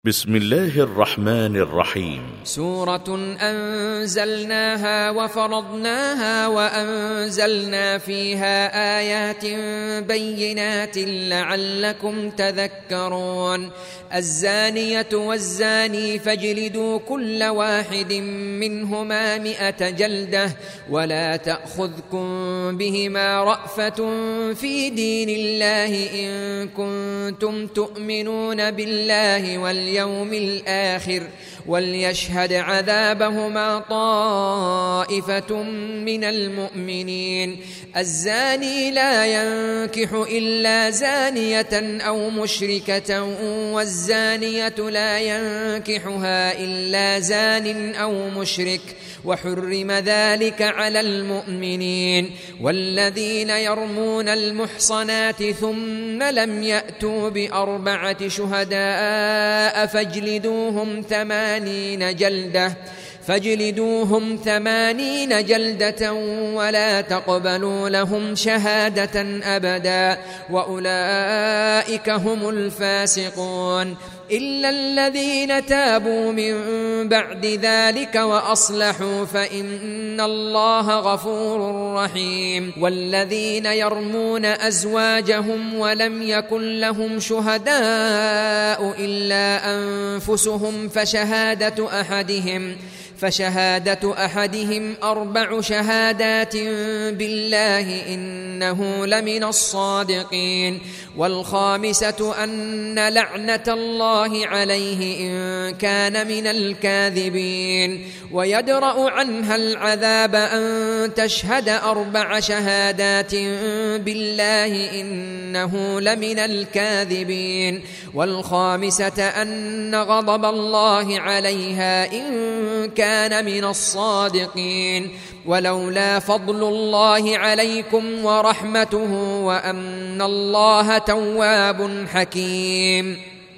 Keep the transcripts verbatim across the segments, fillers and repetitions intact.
بسم الله الرحمن الرحيم. سورة أنزلناها وفرضناها وأنزلنا فيها آيات بينات لعلكم تذكرون. الزانية والزاني فاجلدوا كل واحد منهما مئة جلدة ولا تأخذكم بهما رأفة في دين الله إن كنتم تؤمنون بالله واليوم الآخر وليشهد عذابهما طائفة من المؤمنين. الزاني لا ينكح إلا زانية أو مشركة والزانية لا ينكحها إلا زان أو مشرك وحرم ذلك على المؤمنين. والذين يرمون المحصنات ثم لم يأتوا بأربعة شهداء فاجلدوهم ثمانين جلدة فاجلدوهم ثمانين جلدة ولا تقبلوا لهم شهادة أبدا وأولئك هم الفاسقون إلا الذين تابوا من بعد ذلك وأصلحوا فإن الله غفور رحيم. والذين يرمون أزواجهم ولم يكن لهم شهداء إلا أنفسهم فشهادة أحدهم فشهادة أحدهم أربع شهادات بالله إنه لمن الصادقين. والخامسة أن لعنة الله عليه إن كان من الكاذبين. ويدرأ عنها العذاب أن تشهد أربع شهادات بالله إنه لمن الكاذبين. والخامسة أن غضب الله عليها إن كان من الصادقين. ولولا فضل الله عليكم ورحمته وأن الله تواب حكيم.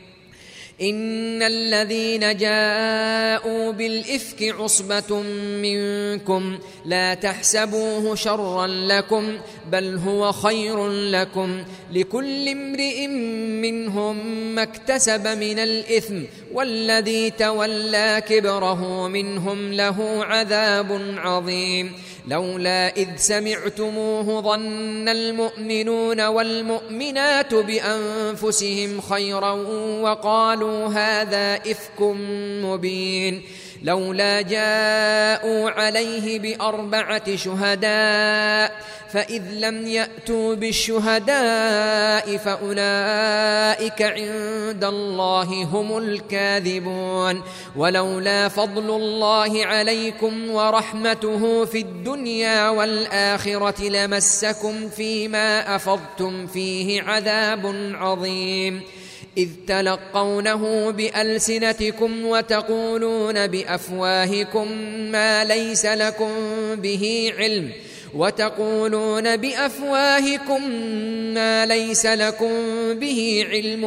إن الذين جاءوا بالإفك عصبة منكم لا تحسبوه شرا لكم بل هو خير لكم لكل امرئ منهم ما اكتسب من الإثم والذي تولى كبره منهم له عذاب عظيم. لولا إذ سمعتموه ظن المؤمنون والمؤمنات بأنفسهم خيرا وقالوا هذا إفك مبين. لولا جاءوا عليه بأربعة شهداء فإذ لم يأتوا بالشهداء فأولئك عند الله هم الكاذبون. ولولا فضل الله عليكم ورحمته في الدنيا والآخرة لمسكم فيما أفضتم فيه عذاب عظيم. إذ تلقونه بألسنتكم وتقولون بأفواهكم ما ليس لكم به علم وتقولون بأفواهكم ما ليس لكم به علم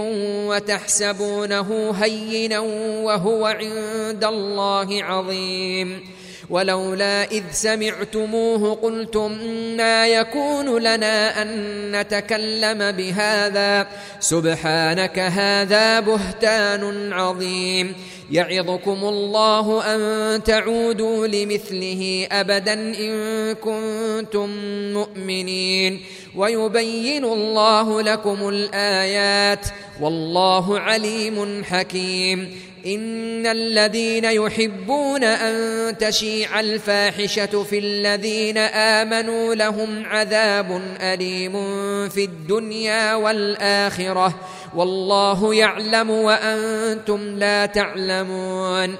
وتحسبونه هينا وهو عند الله عظيم. ولولا إذ سمعتموه قلتم ما يكون لنا أن نتكلم بهذا سبحانك هذا بهتان عظيم. يعظكم الله أن تعودوا لمثله أبدا إن كنتم مؤمنين ويبين الله لكم الآيات والله عليم حكيم. إن الذين يحبون أن تشيع الفاحشة في الذين آمنوا لهم عذاب أليم في الدنيا والآخرة والله يعلم وأنتم لا تعلمون.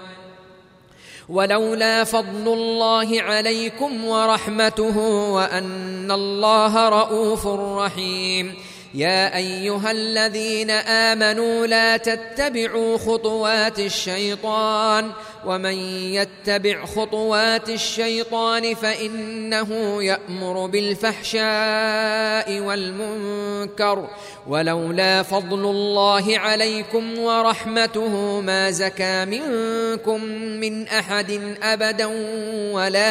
ولولا فضل الله عليكم ورحمته وأن الله رؤوف رحيم. يا أيها الذين آمنوا لا تتبعوا خطوات الشيطان ومن يتبع خطوات الشيطان فإنه يأمر بالفحشاء والمنكر. ولولا فضل الله عليكم ورحمته ما زكى منكم من أحد أبدا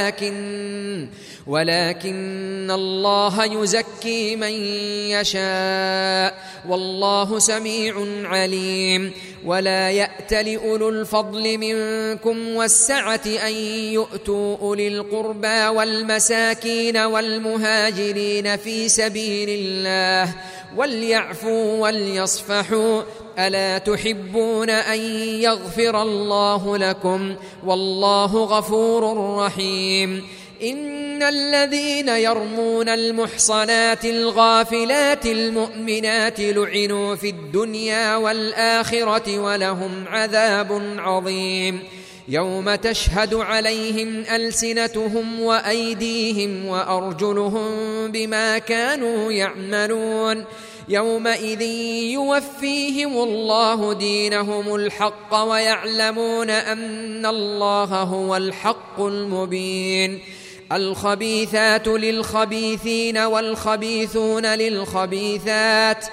ولكن ولكن الله يزكي من يشاء يشاء والله سميع عليم. ولا يأت لأولو الفضل منكم والسعة أن يؤتوا أولي القربى والمساكين والمهاجرين في سبيل الله وليعفوا وليصفحوا ألا تحبون أن يغفر الله لكم والله غفور رحيم. إن الذين يرمون المحصنات الغافلات المؤمنات لعنوا في الدنيا والآخرة ولهم عذاب عظيم. يوم تشهد عليهم ألسنتهم وأيديهم وأرجلهم بما كانوا يعملون يومئذ يوفيهم الله دينهم الحق ويعلمون أن الله هو الحق المبين. الخبيثات للخبيثين والخبيثون للخبيثات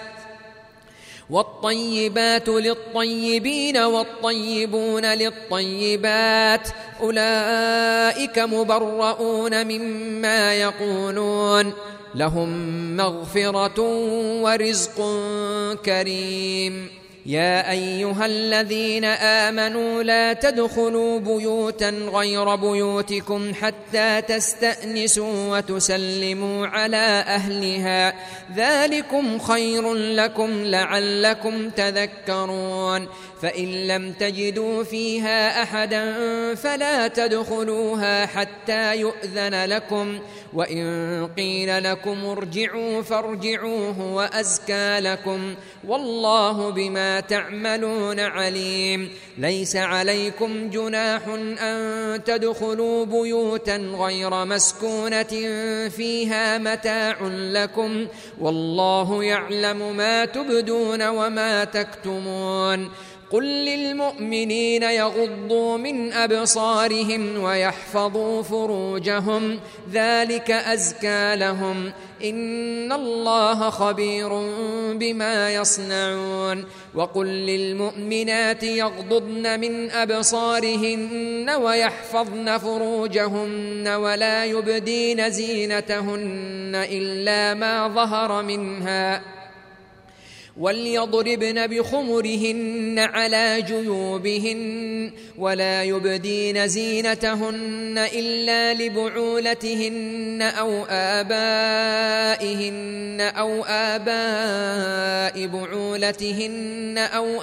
والطيبات للطيبين والطيبون للطيبات أولئك مبرؤون مما يقولون لهم مغفرة ورزق كريم. يا أيها الذين آمنوا لا تدخلوا بيوتا غير بيوتكم حتى تستأنسوا وتسلموا على أهلها ذلكم خير لكم لعلكم تذكرون. فإن لم تجدوا فيها أحدا فلا تدخلوها حتى يؤذن لكم وإن قيل لكم ارجعوا فارجعوا هو أزكى لكم والله بما تعملون عليم. ليس عليكم جناح أن تدخلوا بيوتا غير مسكونة فيها متاع لكم والله يعلم ما تبدون وما تكتمون. قل للمؤمنين يغضوا من أبصارهم ويحفظوا فروجهم ذلك أزكى لهم إن الله خبير بما يصنعون. وقل للمؤمنات يغضضن من أبصارهن ويحفظن فروجهن ولا يبدين زينتهن إلا ما ظهر منها وليضربن بخمرهن على جيوبهن ولا يبدين زينتهن إلا لبعولتهن أو آبائهن أو آباء بعولتهن أو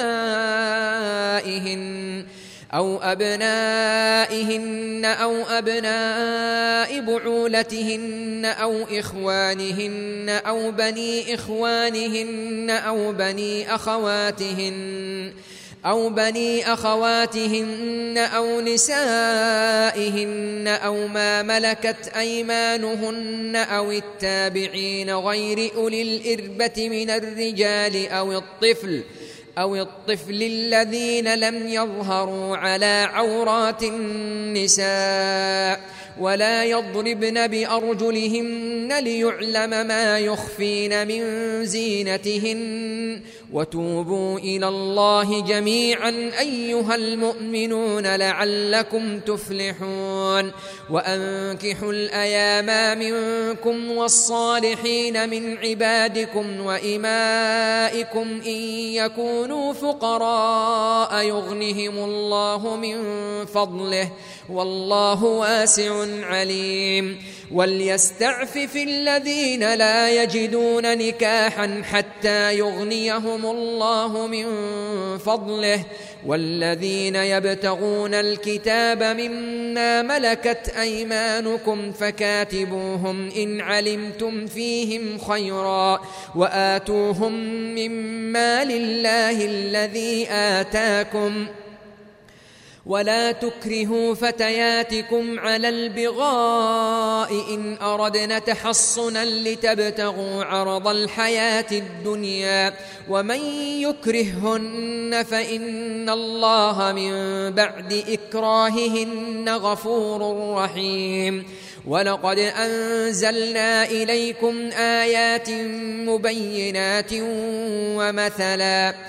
أبنائهن أو أبنائهن أو أبناء بعولتهن أو إخوانهن أو بني إخوانهن أو بني أخواتهن أو بني أخواتهن أو نسائهن أو ما ملكت أيمانهن أو التابعين غير أولي الإربة من الرجال أو الطفل أو الطفل الذين لم يظهروا على عورات النساء ولا يضربن بأرجلهن ليعلم ما يخفين من زينتهن وتوبوا إلى الله جميعا أيها المؤمنون لعلكم تفلحون. وأنكحوا الأيام منكم والصالحين من عبادكم وإمائكم إن يكونوا فقراء يغنهم الله من فضله والله واسع عليم. وليستعفف الذين لا يجدون نكاحا حتى يغنيهم الله من فضله والذين يبتغون الكتاب مما ملكت أيمانكم فكاتبوهم إن علمتم فيهم خيرا وآتوهم مما لله الذي آتاكم ولا تكرهوا فتياتكم على البغاء إن أردنا تحصنا لتبتغوا عرض الحياة الدنيا ومن يكرههن فإن الله من بعد إكراههن غفور رحيم. ولقد أنزلنا إليكم آيات مبينات ومثلا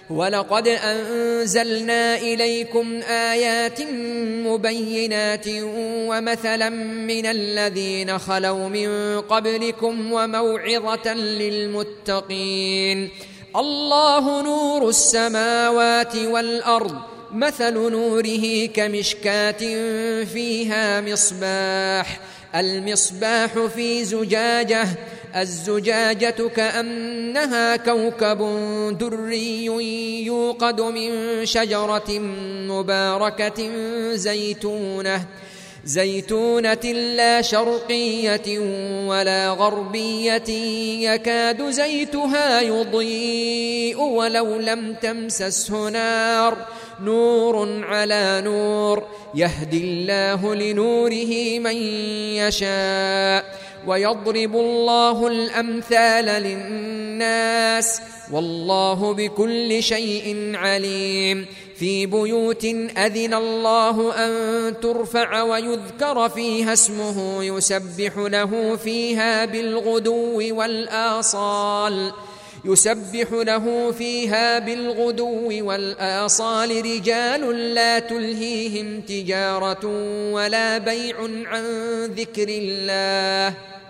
ولقد أنزلنا إليكم آيات مبينات ومثلا من الذين خلوا من قبلكم وموعظة للمتقين. الله نور السماوات والأرض، مثل نوره كمشكاة فيها مصباح، المصباح في زجاجة، الزجاجة كأنها كوكب دري يوقد من شجرة مباركة زيتونة زيتونة لا شرقية ولا غربية يكاد زيتها يضيء ولو لم تمسسه نار، نور على نور، يهدي الله لنوره من يشاء، ويضرب الله الأمثال للناس، والله بكل شيء عليم. في بيوت أذن الله أن ترفع ويذكر فيها اسمه يسبح له فيها بالغدو والآصال يسبح له فيها بالغدو والآصال رجال لا تلهيهم تجارة ولا بيع عن ذكر الله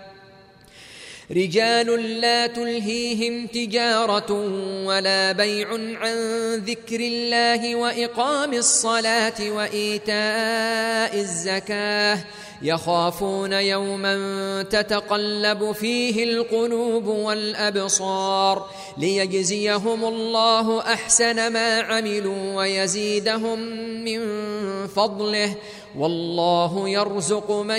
رجال لا تلهيهم تجارة ولا بيع عن ذكر الله وإقام الصلاة وإيتاء الزكاة، يخافون يوما تتقلب فيه القلوب والأبصار، ليجزيهم الله أحسن ما عملوا ويزيدهم من فضله، والله يرزق من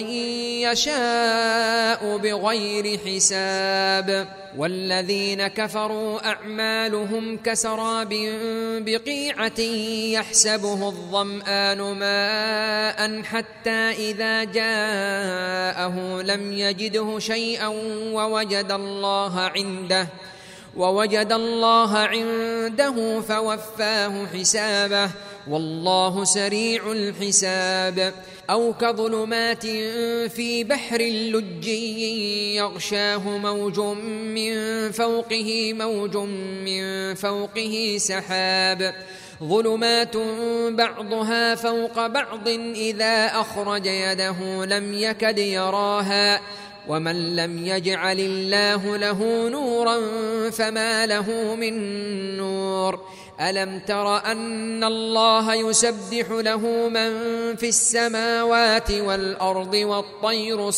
يشاء بغير حساب. والذين كفروا أعمالهم كسراب بقيعة يحسبه الظمآن ماء حتى إذا جاءه لم يجده شيئا ووجد الله عنده ووجد الله عنده فوفاه حسابه، والله سريع الحساب. أو كظلمات في بحر لجي يغشاه موج من فوقه موج من فوقه سحاب، ظلمات بعضها فوق بعض إذا أخرج يده لم يكد يراها، ومن لم يجعل الله له نورا فما له من نور. ألم تر أن الله يسبح له من في السماوات والأرض والطير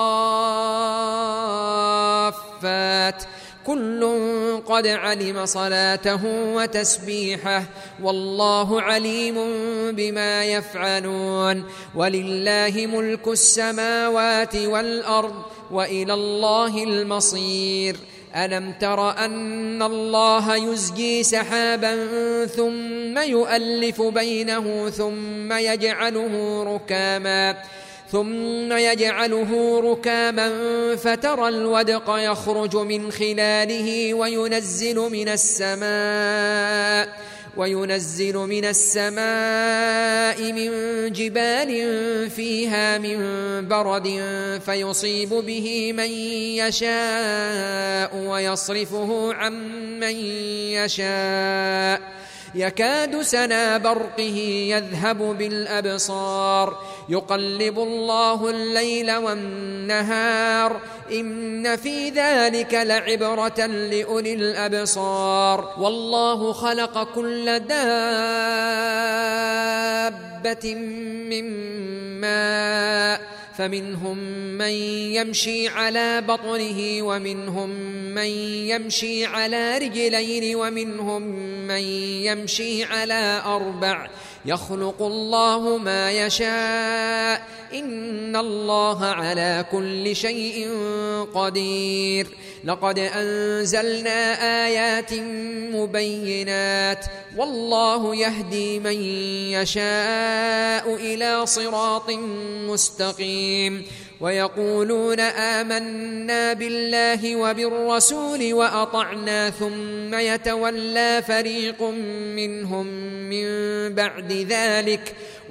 صافات، كل قد علم صلاته وتسبيحه، والله عليم بما يفعلون. ولله ملك السماوات والأرض وإلى الله المصير. ألم تر أن الله يزجي سحابا ثم يؤلف بينه ثم يجعله ركاما ثم يجعله ركاما فترى الودق يخرج من خلاله وينزل من السماء وينزل من السماء من جبال فيها من برد فيصيب به من يشاء ويصرفه عن من يشاء، يكاد سنا برقه يذهب بالأبصار، يقلب الله الليل والنهار، إن في ذلك لعبرة لأولي الأبصار. والله خلق كل دابة من ماء، فمنهم من يمشي على بطنه ومنهم من يمشي على رجلين ومنهم من يمشي على أربع، يخلق الله ما يشاء، إن الله على كل شيء قدير. لقد أنزلنا آيات مبينات، والله يهدي من يشاء إلى صراط مستقيم. ويقولون آمنا بالله وبالرسول وأطعنا ثم يتولى فريق منهم من بعد ذلك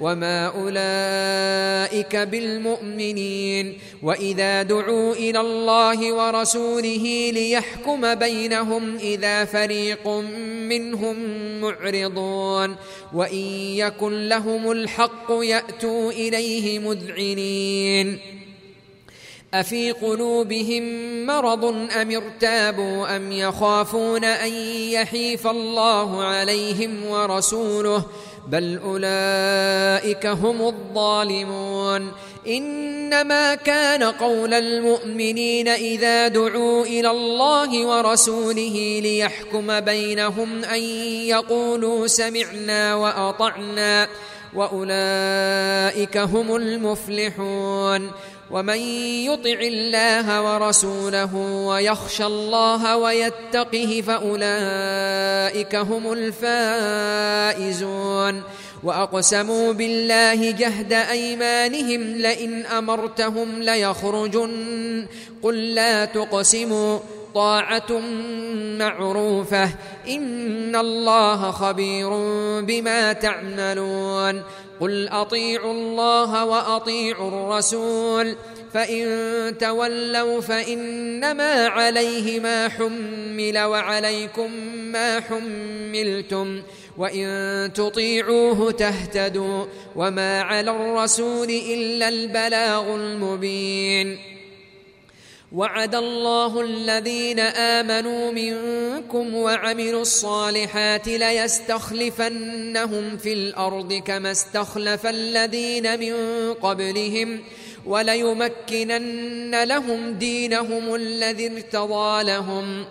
وما أولئك بالمؤمنين وإذا دعوا إلى الله ورسوله ليحكم بينهم إذا فريق منهم معرضون وإن يكن لهم الحق يأتوا إليه مذعنين أفي قلوبهم مرض أم ارتابوا أم يخافون أن يحيف الله عليهم ورسوله بل أولئك هم الظالمون إنما كان قول المؤمنين إذا دعوا إلى الله ورسوله ليحكم بينهم أن يقولوا سمعنا وأطعنا وأولئك هم المفلحون ومن يطع الله ورسوله ويخشى الله ويتقه فأولئك هم الفائزون وأقسموا بالله جهد أيمانهم لئن أمرتهم ليخرجن قل لا تقسموا طاعة معروفة إن الله خبير بما تعملون قل أطيعوا الله وأطيعوا الرسول فإن تولوا فإنما عليه ما حمل وعليكم ما حملتم وإن تطيعوه تهتدوا وما على الرسول إلا البلاغ المبين وعد الله الذين آمنوا منكم وعملوا الصالحات ليستخلفنهم في الأرض كما استخلف الذين من قبلهم وليمكنن لهم دينهم الذي ارتضى لهم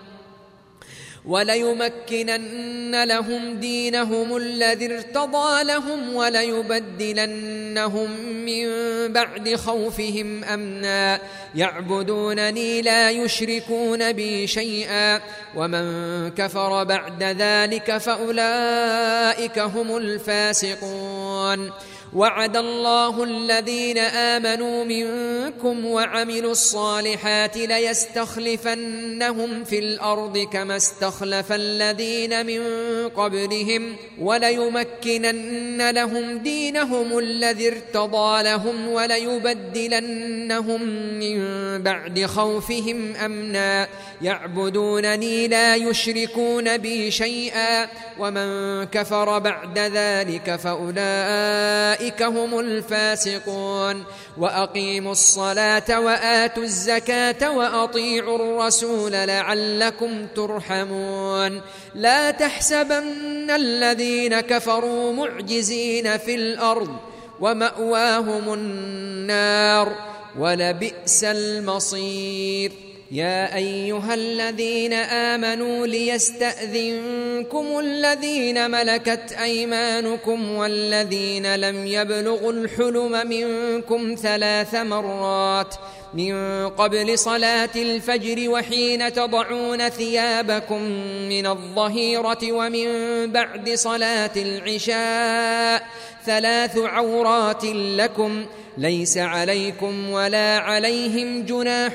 وليمكنن لهم دينهم الذي ارتضى لهم وليبدلنهم من بعد خوفهم أمنا يعبدونني لا يشركون بي شيئا ومن كفر بعد ذلك فأولئك هم الفاسقون وعد الله الذين آمنوا منكم وعملوا الصالحات ليستخلفنهم في الأرض كما استخلف الذين من قبلهم وليمكنن لهم دينهم الذي ارتضى لهم وليبدلنهم من بعد خوفهم أمنا يعبدونني لا يشركون بي شيئا ومن كفر بعد ذلك فأولئك هم الفاسقون وأقيموا الصلاة وآتوا الزكاة وأطيعوا الرسول لعلكم ترحمون لا تحسبن الذين كفروا معجزين في الأرض ومأواهم النار ولبئس المصير يا أيها الذين آمنوا ليستأذنكم الذين ملكت أيمانكم والذين لم يبلغوا الحلم منكم ثلاث مرات من قبل صلاة الفجر وحين تضعون ثيابكم من الظهيرة ومن بعد صلاة العشاء ثلاث عورات لكم ليس عليكم ولا عليهم جناح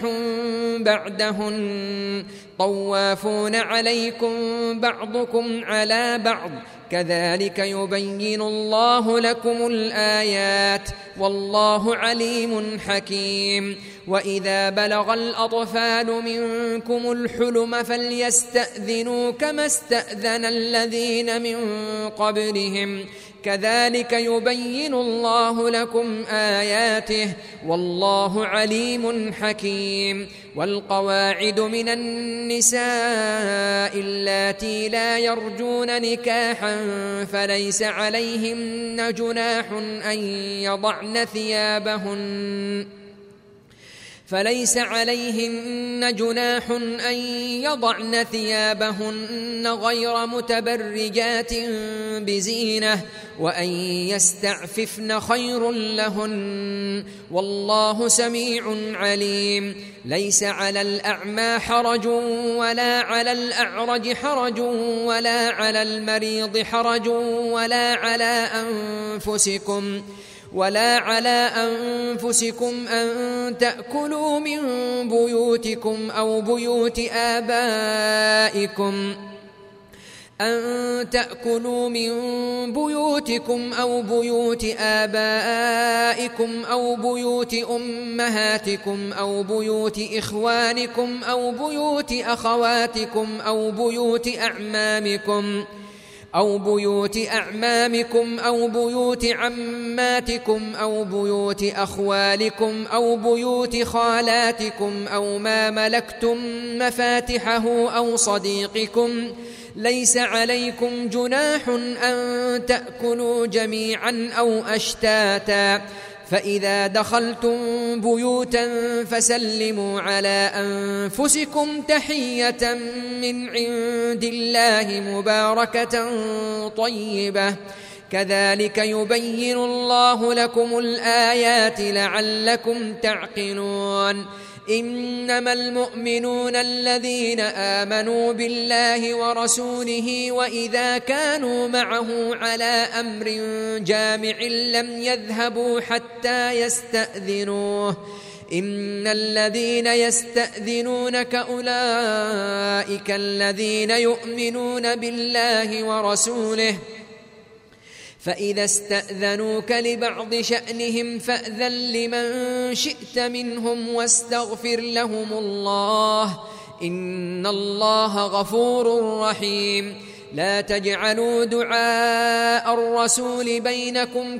بعدهن طوافون عليكم بعضكم على بعض كذلك يبين الله لكم الآيات والله عليم حكيم وإذا بلغ الأطفال منكم الحلم فليستأذنوا كما استأذن الذين من قبلهم كذلك يبين الله لكم آياته والله عليم حكيم والقواعد من النساء اللاتي لا يرجون نكاحا فليس عليهن جناح أن يضعن ثيابهن فليس عليهن جناح أن يضعن ثيابهن غير متبرجات بزينة وأن يستعففن خير لهن والله سميع عليم ليس على الأعمى حرج ولا على الأعرج حرج ولا على المريض حرج ولا على أنفسكم ولا على أنفسكم أن تأكلوا من بيوتكم أو بيوت آبائكم أن تأكلوا من بيوتكم أو بيوت آبائكم أو بيوت أمهاتكم أو بيوت إخوانكم أو بيوت أخواتكم أو بيوت أعمامكم أو بيوت أعمامكم أو بيوت عماتكم أو بيوت أخوالكم أو بيوت خالاتكم أو ما ملكتم مفاتحه أو صديقكم. ليس عليكم جناح أن تأكلوا جميعا أو أشتاتا، فإذا دخلتم بيوتا فسلموا على أنفسكم تحية من عند الله مباركة طيبة، كذلك يبين الله لكم الآيات لعلكم تعقلون. إنما المؤمنون الذين آمنوا بالله ورسوله وإذا كانوا معه على أمر جامع لم يذهبوا حتى يستأذنوه. إن الذين يستأذنونك أولئك الذين يؤمنون بالله ورسوله، فإذا استأذنوك لبعض شأنهم فأذن لمن شئت منهم واستغفر لهم الله، إن الله غفور رحيم. لا تجعلوا دعاء الرسول بينكم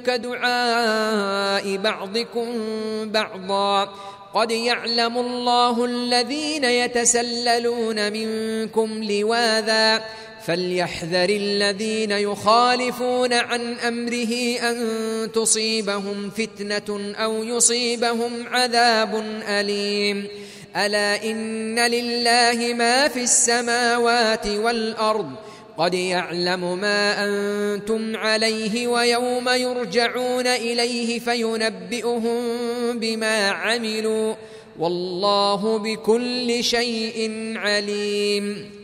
كدعاء بعضكم بعضا، قد يعلم الله الذين يتسللون منكم لواذا، فليحذر الذين يخالفون عن أمره أن تصيبهم فتنة أو يصيبهم عذاب أليم. ألا إن لله ما في السماوات والأرض، قد يعلم ما أنتم عليه ويوم يرجعون إليه فينبئهم بما عملوا، والله بكل شيء عليم.